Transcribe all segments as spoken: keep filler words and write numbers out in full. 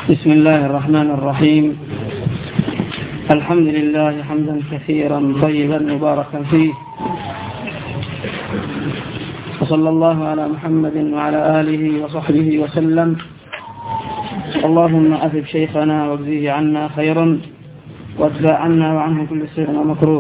بسم الله الرحمن الرحيم. الحمد لله حمدا كثيرا طيبا مباركا فيه، وصلى الله على محمد وعلى آله وصحبه وسلم. اللهم أثب شيخنا واجزيه عنا خيرا وادفع عنا وعنه كل سوء ومكروه.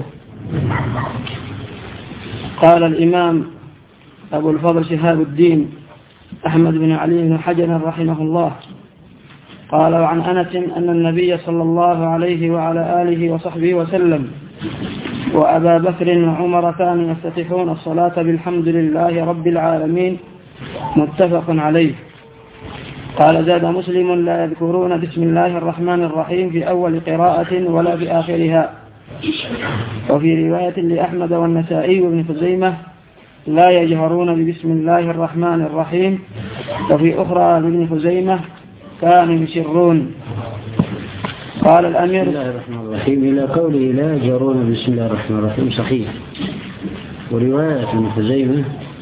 قال الإمام أبو الفضل شهاب الدين أحمد بن علي بن حجر رحمه الله قال: وعن أنس أن النبي صلى الله عليه وعلى آله وصحبه وسلم وأبا بكر وعمر كانوا يفتتحون الصلاة بالحمد لله رب العالمين، متفق عليه. قال: زاد مسلم: لا يذكرون بسم الله الرحمن الرحيم في أول قراءة ولا في آخرها. وفي رواية لأحمد والنسائي وابن خزيمة: لا يجهرون ببسم الله الرحمن الرحيم. وفي أخرى لابن خزيمة: كانوا يسرون. قال الأمير: بسم الله الرحمن الرحيم إلى قوله لا يجهرون بسم الله الرحمن الرحيم صحيح. ورواية ابن خزيمة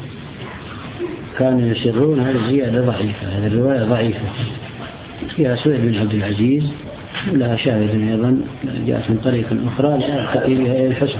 كانوا يسرون هذه الزيادة ضعيفة، هذه الرواية ضعيفة، فيها سويد بن عبد العزيز ولها شاهد أيضا جاءت من طريق أخرى لتأتي بها الحسن.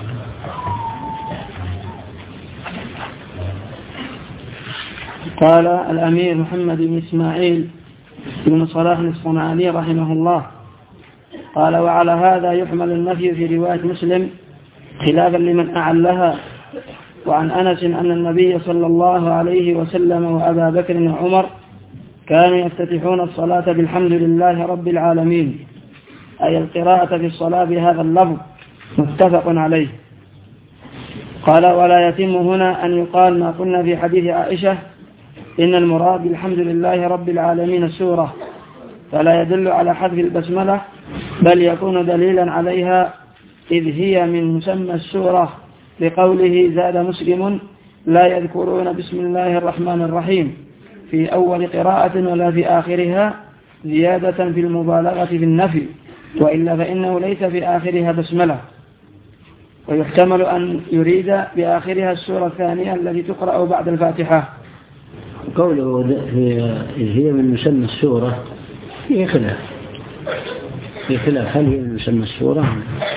قال الأمير محمد بن إسماعيل بن صلاح الصنعاني رحمه الله قال: وعلى هذا يحمل النفي في رواية مسلم خلافا لمن أعلها. وعن أنس أن النبي صلى الله عليه وسلم وأبا بكر وعمر كانوا يفتتحون الصلاة بالحمد لله رب العالمين، أي القراءة في الصلاة بهذا اللفظ، متفق عليه. قال: ولا يتم هنا أن يقال ما قلنا في حديث عائشة إن المراد بالحمد لله رب العالمين السورة، فلا يدل على حذف البسملة، بل يكون دليلا عليها إذ هي من مسمى السورة، لقوله: زاد مسلم: لا يذكرون بسم الله الرحمن الرحيم في أول قراءة ولا في آخرها، زيادة في المبالغة في النفي، وإلا فإنه ليس في آخرها بسملة. ويحتمل أن يريد بآخرها السورة الثانية التي تقرأ بعد الفاتحة. قوله إذ هي من مسمى السورة في خلاف في خلاف هل هي من مسمى السورة؟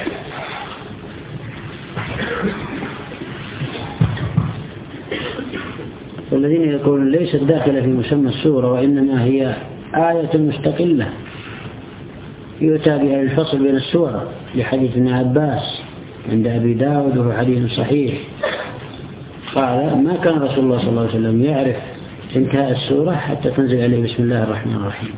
والذين يقولون ليست داخلة في مسمى السورة وإنما هي آية مستقلة يؤتى بها الفصل بين السورة، لحديث ابن عباس عند أبي داود وهو حديث صحيح قال: ما كان رسول الله صلى الله عليه وسلم يعرف انتهاء السورة حتى تنزل عليه بسم الله الرحمن الرحيم.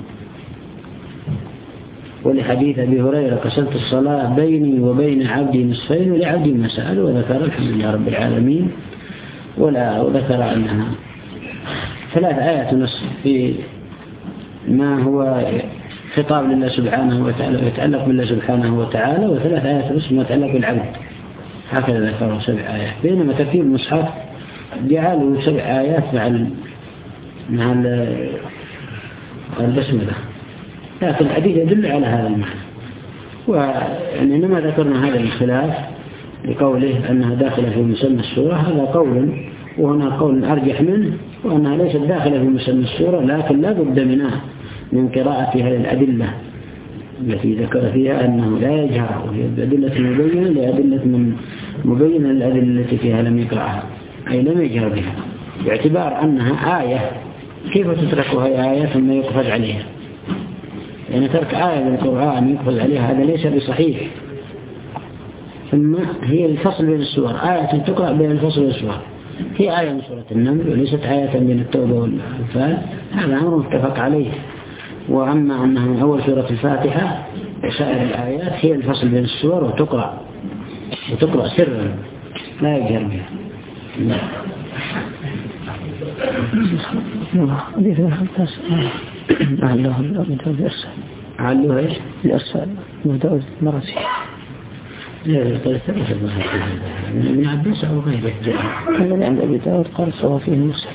ولحديث أبي هريرة: قسمت الصلاة بيني وبين عبدي نصفين ولعبدي ما سأل، وذكر الحمد لله رب العالمين، ولا وذكر أنها ثلاث آيات نصف في ما هو خطاب لله سبحانه وتعالى يتعلق بالله سبحانه وتعالى، وثلاث آيات نصف ما يتعلق بالعبد، هكذا ذكروا سبع آيات. بينما ترتيب المصحف جعلوا سبع آيات مع مع البسملة، لكن الحديث يدل على هذا المعنى. وإنما ذكرنا هذا الخلاف لقوله أنها داخلة في مسمى السورة، هذا قول، وهنا قول أرجح منه، وأنها ليست داخلة في مسمى السورة، لكن لا بد منها من قراءة هذه الأدلة التي ذكر فيها أنه لا يجهر، وهي أدلة مبينة لأدلة من مبينة الأدلة التي فيها لم يقرأها، أي لم يجهر بها، باعتبار أنها آية. كيف تتركها آية ثم يقفز عليها؟ يعني ترك آية من القرآن يقفز عليها هذا ليس بصحيح. ثم هي الفصل بين السور، آية تقرأ بين الفصل والسور، هي آية من سورة النمل وليست آية من التوبة والأنفال، هذا أمر متفق عليه. وأما أنها من أول سورة الفاتحة وسائر الآيات هي الفصل بين السور وتقرأ وتقرأ سرا لا يجهر بها. حديث الخمسة علوها من أبي داود الأرسال علوها إيش؟ الأرسال أبي داود المرسي من عباس أو غيره جاء هذا اللي عند أبي داود قال سوى فيه المسلم.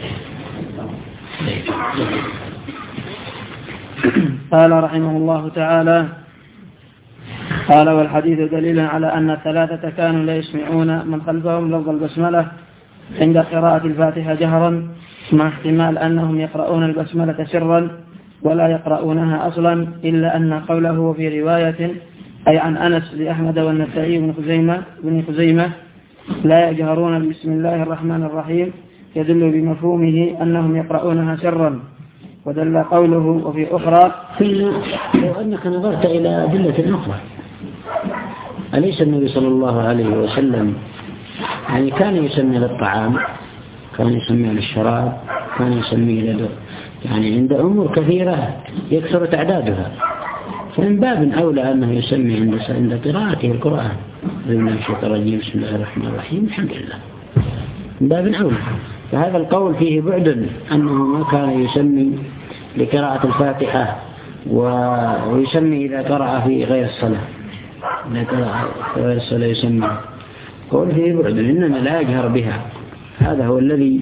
قال رحمه الله تعالى: قال: والحديث دليل على أن الثلاثة كانوا لا يسمعون من خلفهم لفظ البسملة عند قراءة الفاتحة جهرا، مع احتمال أنهم يقرؤون البسملة سرا ولا يقرؤونها أصلا، إلا أن قوله في رواية أي عن أنس لأحمد والنسائي بن خزيمة, بن خزيمة لا يجهرون بسم الله الرحمن الرحيم يدل بمفهومه أنهم يقرؤونها سرا. ودل قوله وفي أخرى لو أنك نظرت إلى أدلة أخرى، أليس النبي صلى الله عليه وسلم يعني كان يسمي للطعام، كان يسمي للشراب، كان يسمي لدو يعني عند أمور كثيرة يكثر تعدادها، فمن باب أولى أنه يسمي عند عند قراءته القرآن. بسم الله الرحمن الرحيم الحمد لله، من باب أولى. فهذا القول فيه بعد أنه ما كان يسمي لقراءة الفاتحة ويسمي إذا قرأ في غير الصلاة، إذا قرأ في غير الصلاة يسمي، قول فيه بعد إننا لا يجهر بها. هذا هو الذي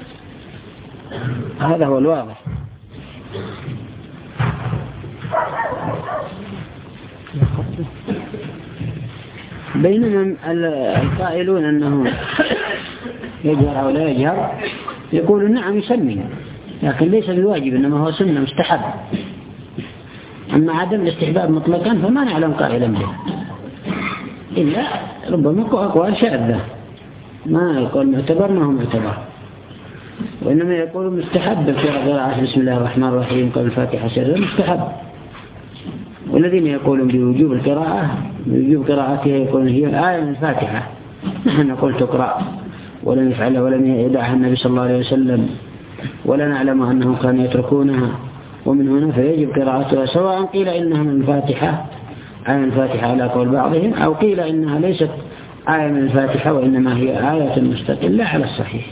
هذا هو الواضح. بينما القائلون أنه يجهر أو لا يجهر يقولون نعم يسمي، لكن ليس بواجب، إنما هو سنة مستحب. أما عدم الاستحباب مطلقا فما نعلم قائلا به، إلا ربما أقوال شاذة، ما يقول معتبر ما هو معتبر، وإنما يقول مستحب في قراءة بسم الله الرحمن الرحيم قبل الفاتحة سرا مستحب. والذين يقولون بوجوب القراءة بوجوب قراءتها يقولون هي آية من الفاتحة، نحن نقول تقرأ ولم يفعلها ولم يدعها النبي صلى الله عليه وسلم، ولا نعلم أنهم كانوا يتركونها، ومن هنا فيجب قراءتها، سواء قيل إنها من الفاتحة آية من الفاتحة على قول بعضهم، أو قيل إنها ليست آية من الفاتحة وإنما هي آية مستقلة على الصحيح.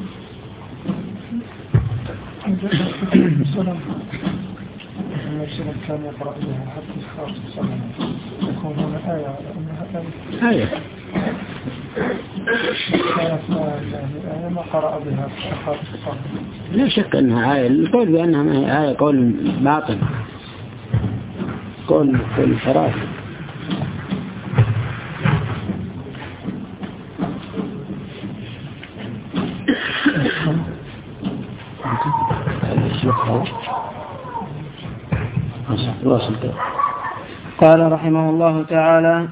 كان يقرأ بها حتى خارج الصلاة يكون هنا آية أنها آية آية كانت آية ما قرأ بها خارج الصلاة. لا شك أنها آية، القول بأنها ما هي آية قول باطل، قول قول حراف. قال رحمه الله تعالى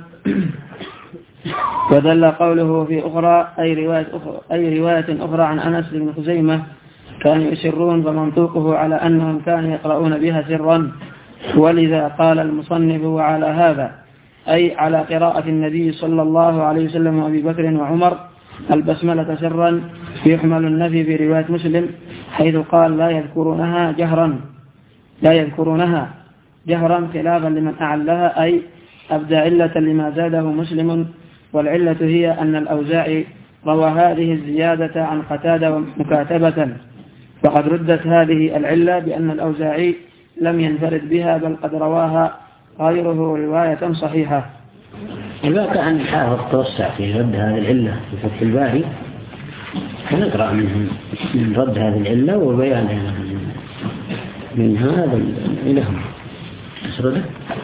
ودل قوله في أخرى أي رواية أخرى, أي رواية أخرى عن أنس بن خزيمة كانوا يسرون، فمنطوقه على أنهم كانوا يقرؤون بها سرا، ولذا قال المصنف وعلى هذا أي على قراءة النبي صلى الله عليه وسلم وأبي بكر وعمر البسملة سرا، يحمل النفي في رواية مسلم حيث قال لا يذكرونها جهرا لا يذكرونها جهرا خلافا لمن أعلها، أي أبدى علة لما زاده مسلم، والعلة هي أن الأوزاعي روى هذه الزيادة عن قتادة مكاتبة، فقد ردت هذه العلة بأن الأوزاعي لم ينفرد بها بل قد رواها غيره رواية صحيحة. الواقع أن الحافظ توسع في رد هذه العلة في فتح الباري، فنقرأ منهم من رد هذه العلة وبيانها من هذا إلهم أسرده.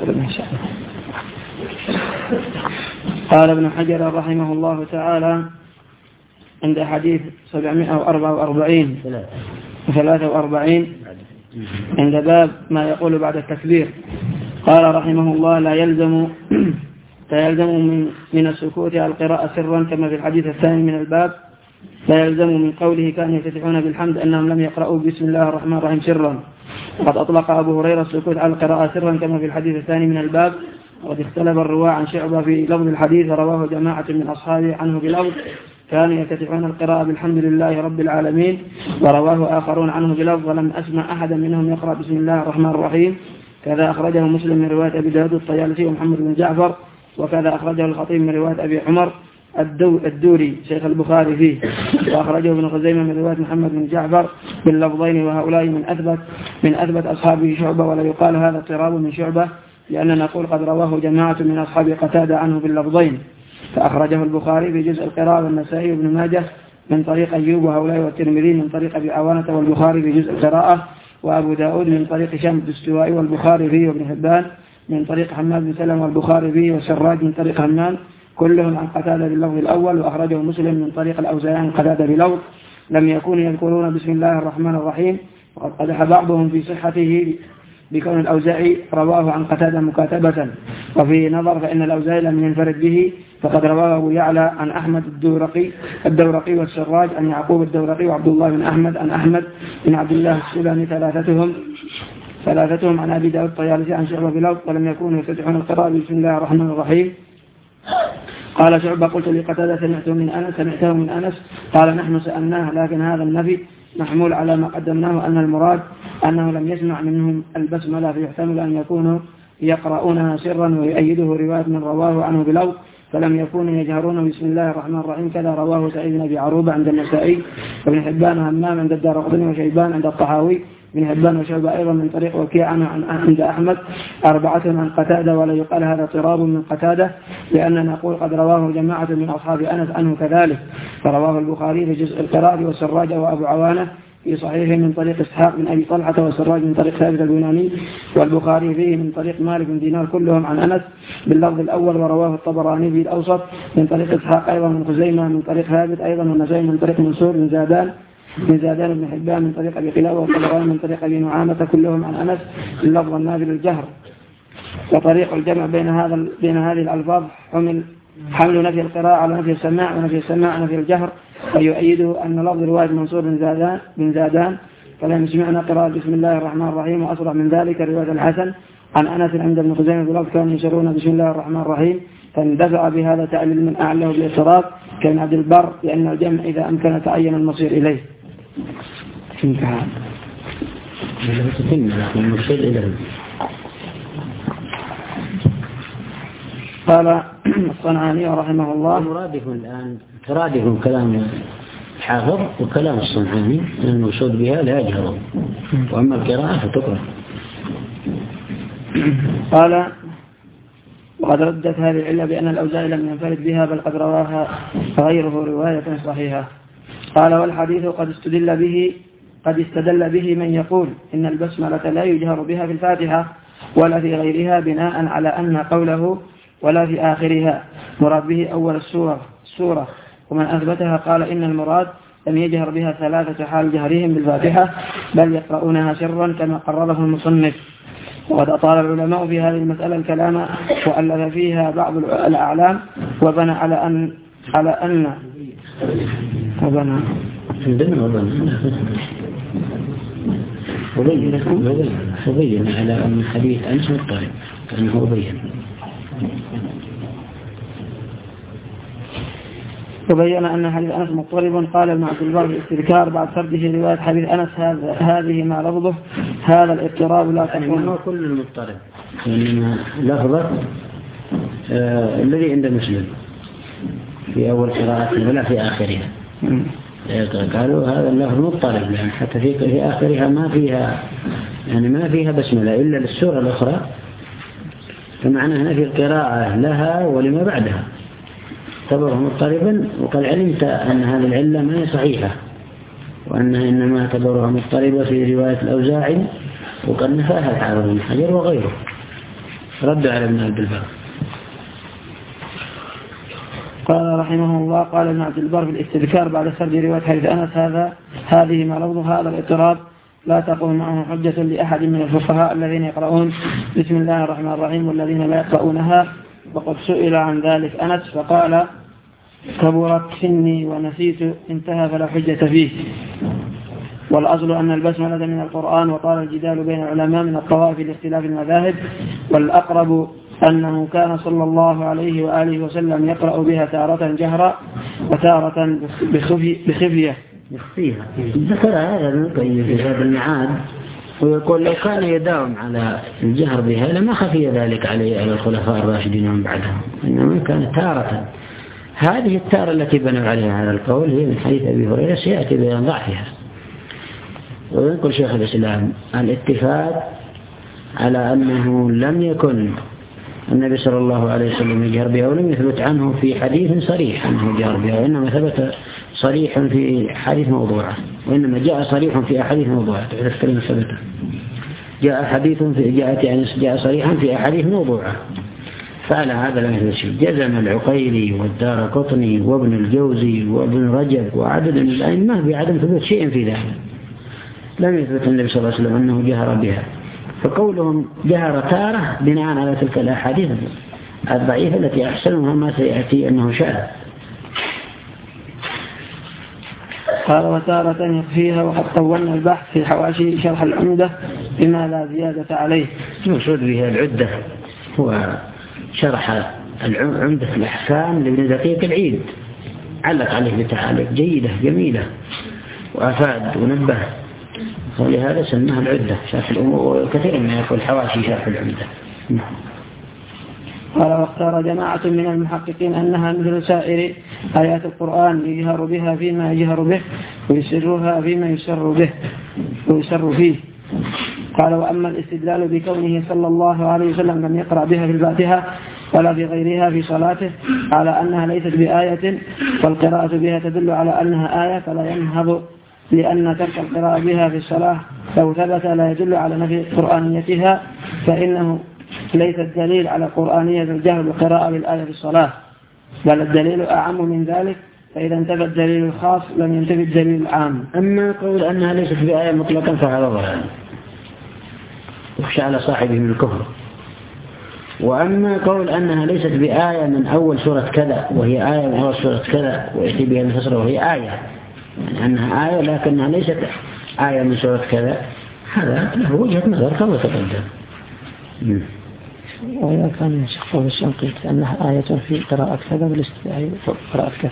قال ابن حجر رحمه الله تعالى عند حديث سبعمائة وأربعة وأربعين وثلاثة وأربعين عند باب ما يقول بعد التكبير، قال رحمه الله لا يلزم لا يلزم من, من السكوت على القراءة سرا كما في الحديث الثاني من الباب، لا يلزم من قوله كانوا يفتتحون بالحمد أنهم لم يقرأوا بسم الله الرحمن الرحيم سرا. وقد أطلق أبو هريرة السكوت على القراءة سرا كما في الحديث الثاني من الباب، وقد اختلف الرواة عن شعبة في لفظ الحديث، رواه جماعة من أصحابه عنه بلفظ كانوا يفتتحون القراءة بالحمد لله رب العالمين، ورواه آخرون عنه بلفظ ولم أسمع أحدا منهم يقرأ بسم الله الرحمن الرحيم. كذا أخرجه مسلم من رواية أبي داود الطيالسي ومحمد بن جعفر، وكذا أخرجه الخطيب من رواية أبي عمر الدوري شيخ البخاري فيه، وأخرجه ابن خزيمة من رواية محمد بن جعفر باللفظين، وهؤلاء من أثبت من أثبت أصحابه شعبة، ولا يقال هذا اضطراب من شعبة، لأننا نقول قد رواه جماعة من أصحاب قتادة عنه باللفظين، فأخرجه البخاري في جزء القراءة والنسائي وابن ماجه من طريق أيوب وهؤلاء، والترمذي من طريق أبي عوانة والبخاري في جزء القراءة، وأبو داود من طريق هشام الدستوائي والبخاري فيه، وابن حبان من طريق حماد بن سلمة والبخاري فيه، والسراج من طريق همام كلهم عن قتادة باللفظ الأول، وأخرجه مسلم من طريق الأوزاعي عن قتادة بلفظ لم يكونوا يذكرون بسم الله الرحمن الرحيم، وقد قدح بعضهم في صحته بكون الأوزاعي رواه عن قتادة مكاتبة، وفي نظر فإن الأوزاعي لم ينفرد به، فقد رواه أبو يعلى عن أحمد الدورقي الدورقي والسراج عن يعقوب الدورقي وعبد الله بن أحمد عن أحمد بن عبد الله السلمي ثلاثتهم ثلاثتهم عن أبي داود الطيالسي عن شعبة بلفظ ولم يكونوا يفتتحون القراءة بسم الله الرحمن الرحيم. قال شعبة قلت لقتادة سمعته من أنس سمعته من أنس قال نحن سألناه، لكن هذا النفي محمول على ما قدمناه أن المراد أنه لم يسمع منهم البسملة، فيحتمل أن يكونوا يقرؤونها سرا، ويؤيده رواية من رواه عنه بلفظ فلم يكونوا يجهرون بسم الله الرحمن الرحيم، كذا رواه سعيد بن أبي عروبة عند النسائي وابن حبان وهمام عند الدارقطني وشيبان عند الطحاوي بن حبان وشعبة أيضا من طريق وكيع عند أحمد أربعة عن قتادة، ولا يقال هذا اضطراب من قتادة، لأننا نقول قد رواه جماعة من أصحاب أنس عنه كذلك، فرواه البخاري في جزء القراءة والسراج وأبو عوانة في صحيح من طريق إسحاق بن أبي طلحة والسراج من طريق ثابت اليوناني، والبخاري فيه من طريق مالك بن دينار كلهم عن أنس باللفظ الأول، ورواه الطبراني في الأوسط من طريق إسحاق أيضا من خزيمة من طريق ثابت أيضا، والنسائي من طريق منصور بن زادان من زادان بن حبان من طريق أبي قلابة، والطبراني من طريق أبي نعامة كلهم عن أنس باللفظ النافذ الجهر. وطريق الجمع بين هذا بين هذه الألفاظ حمل حمل نفي القراءة على نفي السماع، ونفي السماع على نفي الجهر، ويؤيده أن لفظ رواية منصور بن زادان بن زادان فلم يسمعنا قراءة بسم الله الرحمن الرحيم، وأصرح من ذلك رواية الحسن عن أنس عند ابن خزيمة بلفظ كانوا يشرون بسم الله الرحمن الرحيم، فاندفع بهذا تعليل من أعلى بالاضطراب كان عبد البر، لأن الجمع إذا أمكن تعين المصير إليه. انتهى. قال الصنعاني رحمه الله مرادف الآن ترادف كلام الحافظ وكلام الصنعاني المقصود بها لا يجهر، وأما القراءة فتقرأ. قال وقد ردت هذه العلة بأن الأوزاعي لم ينفرد بها بل قد رواها غيره رواية صحيحة. قال والحديث قد استدل به قد استدل به من يقول إن البسملة لا يجهر بها في الفاتحة ولا في غيرها بناء على أن قوله ولا في آخرها مراد به أول السورة السورة ومن أثبتها قال إن المراد لم يجهر بها ثلاثة حال جهرهم بالفاتحة بل يقرؤونها سرا كما قرره المصنف. وقد أطال العلماء في هذه المسألة الكلام وألف فيها بعض الأعلام وبنى على أن على أن وبنى وبين على أن الحديث أنس مضطرب أنه بين وبين أن حديث أنس مضطرب. قال ابن عبد البر في الاستذكار بعد سرده رواية حديث أنس هذه ما لفظه هذا الاضطراب لا تكون هو كل المضطرب إنما لفظه آه الذي عند مسلم في أول قراءة ولا في آخرها. قالوا هذا اللفظ مضطرب لأن حتى في في آخرها ما فيها يعني ما فيها بسملة إلا للسورة الأخرى، فمعنى هنا في القراءة لها ولما بعدها اعتبره مضطربا. وقد علمت أن هذه العلة ما هي صحيحة وأنها إنما اعتبرها مضطربة في رواية الأوزاعي، وقد نفاها الحافظ بن حجر وغيره رد على ابن عبد البر. قال رحمه الله قال ابن عبد البر في الاستذكار بعد سرد رواية حديث أنس هذا هذه ما لفظه هذا الاضطراب لا تقوم معه حجة لأحد من الفقهاء الذين يقرؤون بسم الله الرحمن الرحيم والذين لا يقرؤونها. وقد سئل عن ذلك أنس فقال كبرت سني ونسيت انتهى فلا حجة فيه. والأصل أن البسملة من القرآن، وطال الجدال بين العلماء من الطوائف لاختلاف المذاهب، والأقرب أنه كان صلى الله عليه وآله وسلم يقرأ بها تارة جهرا وتارة بخفية يخفيها. ذكر هذا ابن القيم في هذا المعاد ويقول لو كان يداوم على الجهر بها لما خفي ذلك عليه على الخلفاء الراشدين ومن بعدهم، إنما كان تارة. هذه التارة التي بنوا عليها هذا القول هي من حديث أبي هريرة سيأتي بيان ضعفها. ويقول شيخ الإسلام الاتفاق على أنه لم يكن النبي صلى الله عليه وسلم يجهر بها ولم يثبت عنه في حديث صريح أنه جهر بها، وإنما ثبت صريح في حديث موضوعة، وإنما جاء صريح في أحاديث موضوعة. تعرف كلمة ثبت جاء حديث في جاءت يعني جاء صريحا في أحاديث موضوعة، فعلى هذا لم يثبت شيء. جزم العقيلي والدارقطني وابن الجوزي وابن رجب وعدد من الأئمة بعدم ثبوت شيء في ذلك. لم يثبت النبي صلى الله عليه وسلم أنه جهر بها، فقولهم جهر تارة بناء على تلك الأحاديث الضعيفة التي أحسنها ما سيأتي أنه شاء. قال وتارة يخفيها، وقد طولنا البحث في حواشي شرح العمدة بما لا زيادة عليه. المقصود بها العدة هو شرح عمدة الأحكام لابن دقيق العيد، علق عليه بتعاليق جيدة جميلة وأفاد ونبه، ولهذا سماها العدة شرح الأمور، وكثير من يقول حواشي شرح العمدة. قال واختار جماعة من المحققين أنها مثل سائر آيات القرآن يجهر بها فيما يجهر به ويسرها فيما يسر به ويسر فيه. قال وأما الاستدلال بكونه صلى الله عليه وسلم لم يقرأ بها في الفاتحة ولا في غيرها في صلاته على أنها ليست بآية، والقراءة بها تدل على أنها آية، فلا ينهض لأن ترك القراءة بها في الصلاة لو ثبت لا يدل على نفي قرآنيتها، فإنه ليس الدليل على قرآنية الجهر بالقراءة بالآية في الصلاة، بل الدليل أعم من ذلك، فإذا انتفى الدليل الخاص لم ينتفي الدليل العام. أما قول أنها ليست بآية مطلقا فهذا ضلال يخشى على صاحبه من الكفر. وأما قول أنها ليست بآية من أول سورة كذا وهي آية من أول سورة كذا ويأتي بها الفسر وهي آية، يعني أنها آية لكنها ليست آية من سورة كذا، هذا له وجهة نظر كما تقدم. وإذا كان يشخص الشنقيط أنها آية في قراءة كذا بالاستدعاء قراءة كذا،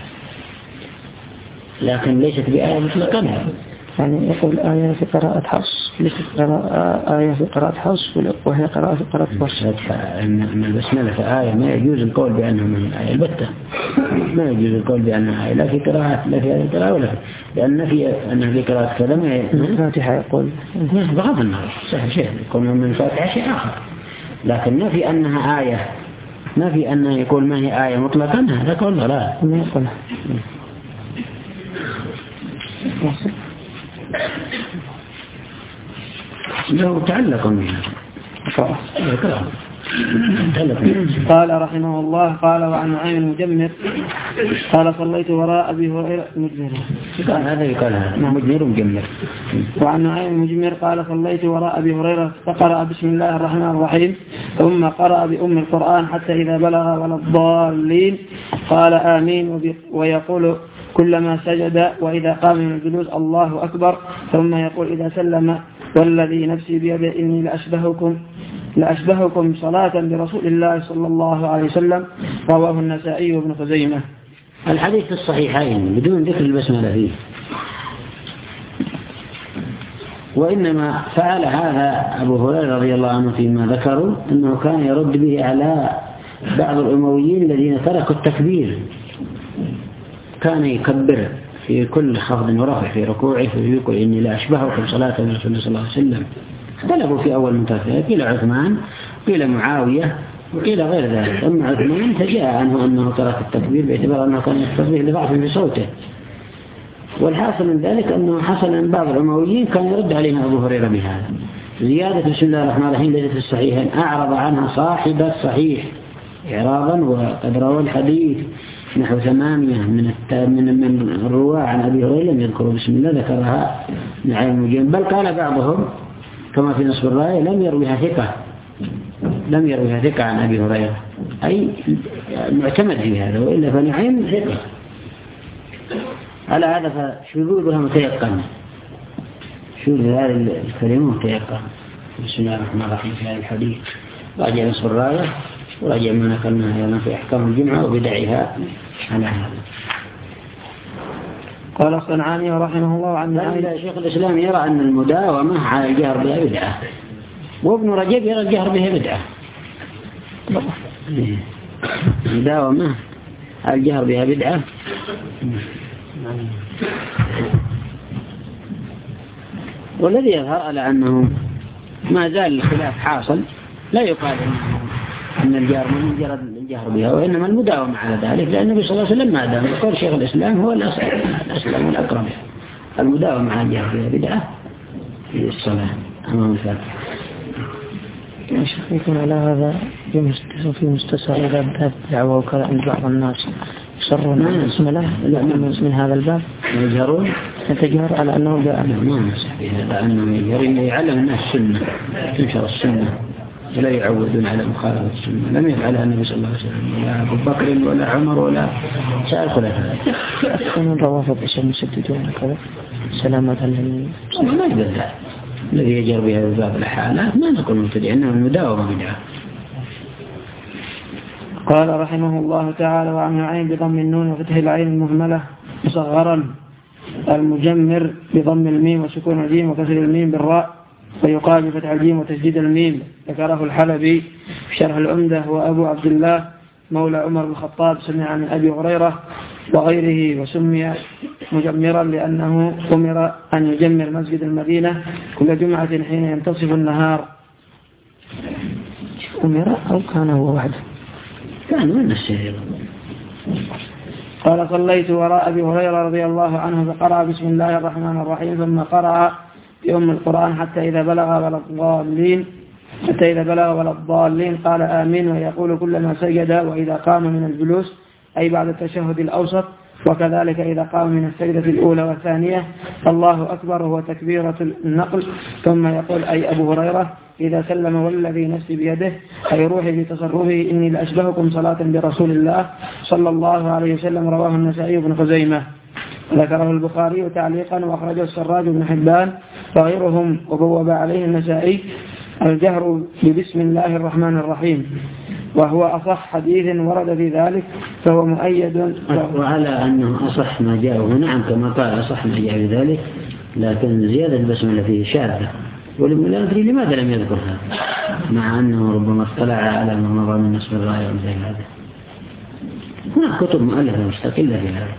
لكن ليست بآية مطلقا، يعني يقول آية في قراءة حفص ليست آية في قراءة حفص وهي قراءة في قراءة حفص. أن البسملة آية ما يجوز القول بأنها من آية البتة، ما يجوز القول بأنها آية لا في قراءة لا في هذه القراءة ولا في، لأن في أنها في قراءة كذا ما الفاتحة يقول بغض النظر سهل شيء يكون من الفاتحة شيء آخر، لكن ما في أنها آية، ما في أنها يقول ما هي آية مطلقا، هذا قول ضلال. ما يقول له تعلق منها. قال رحمه الله قال وعن نعيم المجمر قال صليت وراء أبي هريرة مجمر قال هذا يقال هذا مجمر مجمر. وعن نعيم المجمر قال صليت وراء أبي هريرة فقرأ بسم الله الرحمن الرحيم ثم قرأ بأم القرآن حتى إذا بلغ ولا الضالين قال آمين، ويقول كلما سجد وإذا قام من الجلوس الله أكبر، ثم يقول إذا سلم والذي نفسي بيده إني لأشبهكم لأشبهكم صلاة برسول الله صلى الله عليه وسلم. رواه النسائي وابن خزيمة. الحديث الصحيحين بدون ذكر البسملة فيه، وإنما فعل هذا أبو هريرة رضي الله عنه فيما ذكروا أنه كان يرد به على بعض الأمويين الذين تركوا التكبير، كان يكبر في كل خفض ورفع في ركوعه ويقول إني لا أشبهكم صلاة الرسول صلى الله عليه وسلم. اختلفوا في أول منتفع، قيل عثمان قيل معاوية وقيل غير ذلك. أما عثمان فجاء عنه أنه ترك التكبير باعتبار أنه كان يستطيع لضعف في صوته، والحاصل من ذلك أنه حصل من بعض الأمويين كان يرد عليها أبو هريرة بهذا. زيادة بسم الله الرحمن الرحيم ليست في الصحيحين، أعرض عنها صاحب الصحيح إعراضا، وقد روى الحديث نحو ثمانية من من من الرواة عن أبي هريرة لم يذكروا بسم الله، ذكرها نعيم المجمر، بل قال بعضهم كما في نصب الراية لم يرويها ثقة لم يرويها ثقة عن أبي هريرة، أي معتمد في هذا، وإلا فنعيم ثقة. على هذا فشذوذها متيقن، شذوذ هذه الكلمة متيقن. بسم الله الرحمن الرحيم في هذا الحديث راجع نصب الراية وراجع ما نقلناها أيضا في أحكام الجمعة وبدعها على هذا. قال الصنعاني رحمه الله عن نعيم شيخ الإسلام يرى أن المداومة على الجهر بها بدعة، وابن رجب يرى الجهر بها بدعة. المداومة على الجهر بها بدعة. والذي يظهر على أنه ما زال الخلاف حاصل، لا يقال أن الجهر من مجرد الجهر بها، وإنما المداومة على ذلك، لأن النبي صلى الله عليه وسلم ما دام يقول شيخ الإسلام هو الأسلم والأكرم. المداومة على الجهر بها بدعة في الصلاة أمام الفاتحة. يكون على هذا في مستسر إذا بدأت دعوة وكذا عند بعض الناس يصرون على بسم الله من هذا الباب يجهرون يتجهر على أنه جاء ما نصح بها لأنه يجهر يعلم الناس السنة تنشر السنة ولا يعودون على مخالفة السنة. لم يفعلها النبي صلى الله عليه وسلم ولا أبو بكر ولا عمر ولا سائر خلفاء. من روافض اسم يسددون كذا سلامة للمين ما يقدر الذي يجهر بها بباب الحالات ما نقول مبتدع إنه المداومة بدعة. قال رحمه الله تعالى وعن عين بضم النون وفتح العين المهملة مصغرا المجمر بضم الميم وسكون الجيم وكسر الميم بالراء ويقال بفتح الجيم وتشديد الميم. ذكره الحلبي في شرح العمدة وأبو عبد الله مولى عمر بن الخطاب سمع من أبي هريرة وغيره وسمي مجمرا لأنه أمر أن يجمر مسجد المدينة كل جمعة حين ينتصف النهار. أمر أو كان هو وحده كان من السير. قال صليت وراء أبي هريرة رضي الله عنه فقرأ بسم الله الرحمن الرحيم ثم قرأ يوم القرآن حتى إذا بلغ ولا الضالين حتى إذا بلغ ولا الضالين قال آمين ويقول كلما سجد وإذا قام من الجلوس أي بعد التشهد الأوسط وكذلك إذا قام من السجدة الأولى والثانية الله أكبر هو تكبيرة النقل ثم يقول أي أبو هريرة إذا سلم والذي نفسي بيده أي روحي بتصرفه إني لأشبهكم صلاة برسول الله صلى الله عليه وسلم. رواه النسائي بن خزيمة. ذكره البخاري تعليقا وأخرجه السراج بن حبان وغيرهم وبوب عليه النسائي الجهر ببسم الله الرحمن الرحيم وهو أصح حديث ورد في ذلك فهو مؤيد. وعلى أنه أصح ما جاء هنا كما قال أصح ما جاء في ذلك لكن زيادة البسملة فيه شاذة ولم ندري لماذا لم يذكرها مع أنه ربما اطلع على ما مضى من نصب الراية وزي هذا. هناك كتب مؤلفة مستقلة في هذا.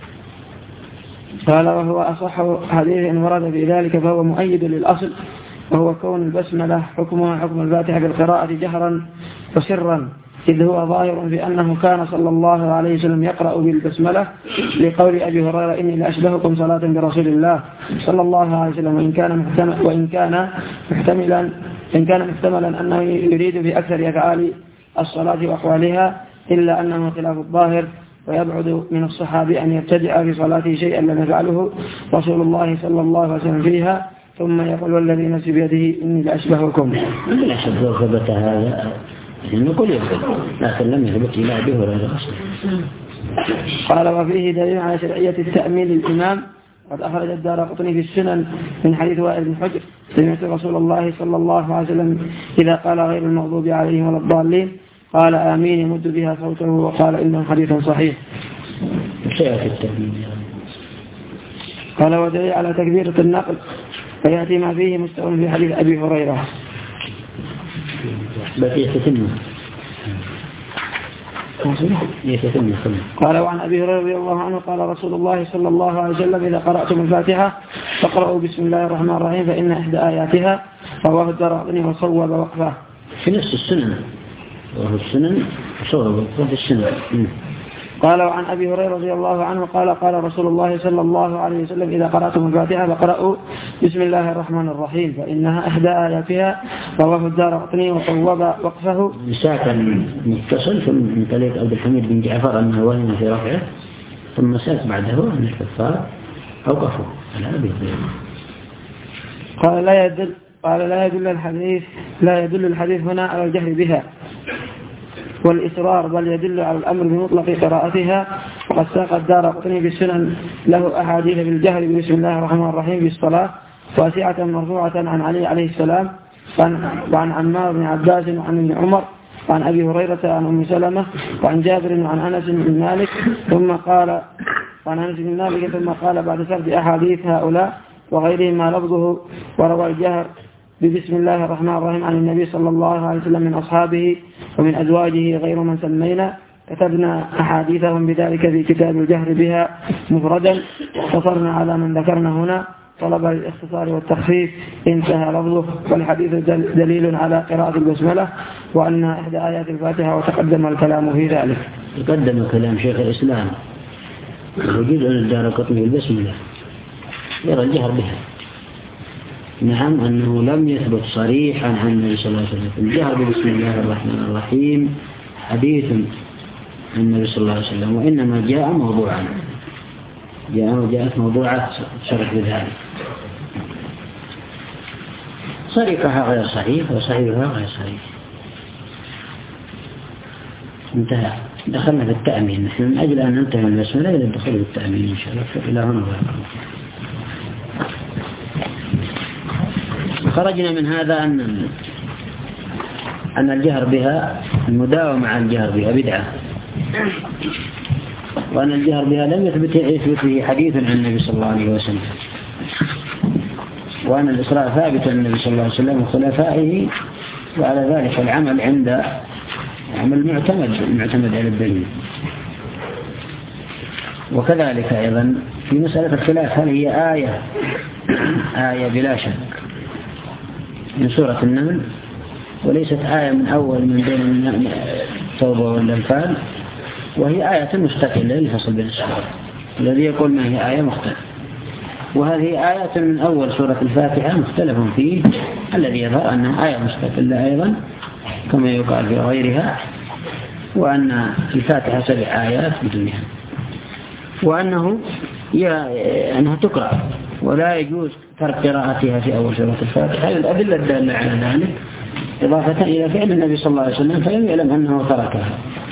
قال وهو أصح حديث ورد في ذلك فهو مؤيد للأصل وهو كون البسملة حكمها حكم الفاتحة بالقراءة جهرا وسرا إذ هو ظاهر في أنه كان صلى الله عليه وسلم يقرأ بالبسملة لقول أبي هريرة إني لأشبهكم صلاة برسول الله صلى الله عليه وسلم وإن كان محتمل وإن كان محتملا إن كان محتملا أنه يريد في أكثر أفعال الصلاة وأقوالها إلا أنه خلاف الظاهر ويبعد من الصحابي أن يبتدع في صلاته شيئا لم يفعله رسول الله صلى الله عليه وسلم فيها ثم يقول والذي نفسي بيده إني لأشبهكم. لا شك ثبت هذا نقول يثبت لكن لم يثبت إلى أبي هريرة أصلا. قال وفيه دليل على شرعية التأمين للإمام. قد أخرج الدارقطني في السنن من حديث وائل بن حجر سمعت رسول الله صلى الله عليه وسلم إذا قال غير المغضوب عليهم ولا الضالين قال آمين يمد بها صوته وقال إنه حديث صحيح. شيئة التأمين. قال ودليل على تكبيرة النقل فيأتي ما فيه مستوى في حديث أبي هريرة. بقي يتتمه يتتمه. قال وعن أبي هريرة رضي الله عنه قال رسول الله صلى الله عليه وسلم إذا قرأتم الفاتحة فاقرأوا بسم الله الرحمن الرحيم فإن إحدى آياتها رواه الدارقطني وصوب وقفه في نفس السنن وهو السنن صوب وقفه السنن. قال وعن أبي هريرة رضي الله عنه قال قال رسول الله صلى الله عليه وسلم إذا قرأتم الفاتحة فقرأوا بسم الله الرحمن الرحيم فإنها إحدى آياتها رواه الدارقطني وصوب وقفه. ساكن متصل من طريق عبد الحميد بن جعفر أنه وهم في رفعه ثم ساك بعده أن الكفار أوقفوا على أبي هريرة. قال لا يدل قال لا يدل الحديث لا يدل الحديث هنا على الجهر بها والإصرار بل يدل على الأمر بمطلق قراءتها. وقد ساق الدارقطني في السنن له أحاديث بالجهر بسم الله الرحمن الرحيم بالصلاة واسعة مرفوعة عن علي عليه السلام وعن عمار بن عباس وعن ابن عمر وعن أبي هريرة عن أم سلمة وعن جابر وعن أنس بن مالك ثم قال وعن أنس بن مالك ثم قال بعد سرد أحاديث هؤلاء وغيرهم ما لفظه وروى الجهر ببسم الله الرحمن الرحيم عن النبي صلى الله عليه وسلم من أصحابه ومن أزواجه غير من سمينا كتبنا أحاديثهم بذلك في كتاب الجهر بها مفردا واقتصرنا على من ذكرنا هنا طلب الاختصار والتخفيف انتهى لفظه. والحديث دليل على قراءة البسملة وأن إحدى آيات الفاتحة وتقدم الكلام في ذلك. تقدم كلام شيخ الإسلام وجود أن الدارقطني البسملة يرى الجهر بها. نعم أنه لم يثبت صريحا عن النبي صلى الله عليه وسلم الجهر بسم الله الرحمن الرحيم حديث النبي صلى الله عليه وسلم، وإنما جاء موضوعا، جاء وجاءت موضوعات شرح بذلك. صريحها غير صحيح وصحيحها غير صحيح. انتهى. دخلنا في التأمين. نحن من أجل أن ننتهي من البسملة إلى الدخول في التأمين إن شاء الله. إلى هنا خرجنا من هذا أن أن الجهر بها، المداومة على الجهر بها بدعة، وأن الجهر بها لم يثبت يثبت به حديث عن النبي صلى الله عليه وسلم، وأن الإسراء ثابت عن النبي صلى الله عليه وسلم وخلفائه، وعلى ذلك العمل عند عمل معتمد معتمد على الدليل. وكذلك أيضا في مسألة الخلاف هل هي آية آية بلا شك من سورة النمل، وليست آية من أول من بين التوبة والأنفال، وهي آية مستقلة للفصل بين السور. الذي يقول ما هي آية مختلفة، وهذه آية من أول سورة الفاتحة مختلف فيه، الذي يظهر أنها آية مستقلة أيضا كما يقال في غيرها، وأن الفاتحة سبع آيات بدونها، وأنه أنها تقرأ ولا يجوز ترك قراءتها في أول سورة الفاتحة. الأدلة الدالة على ذلك إضافة إلى فعل النبي صلى الله عليه وسلم فلم يعلم أنه تركها.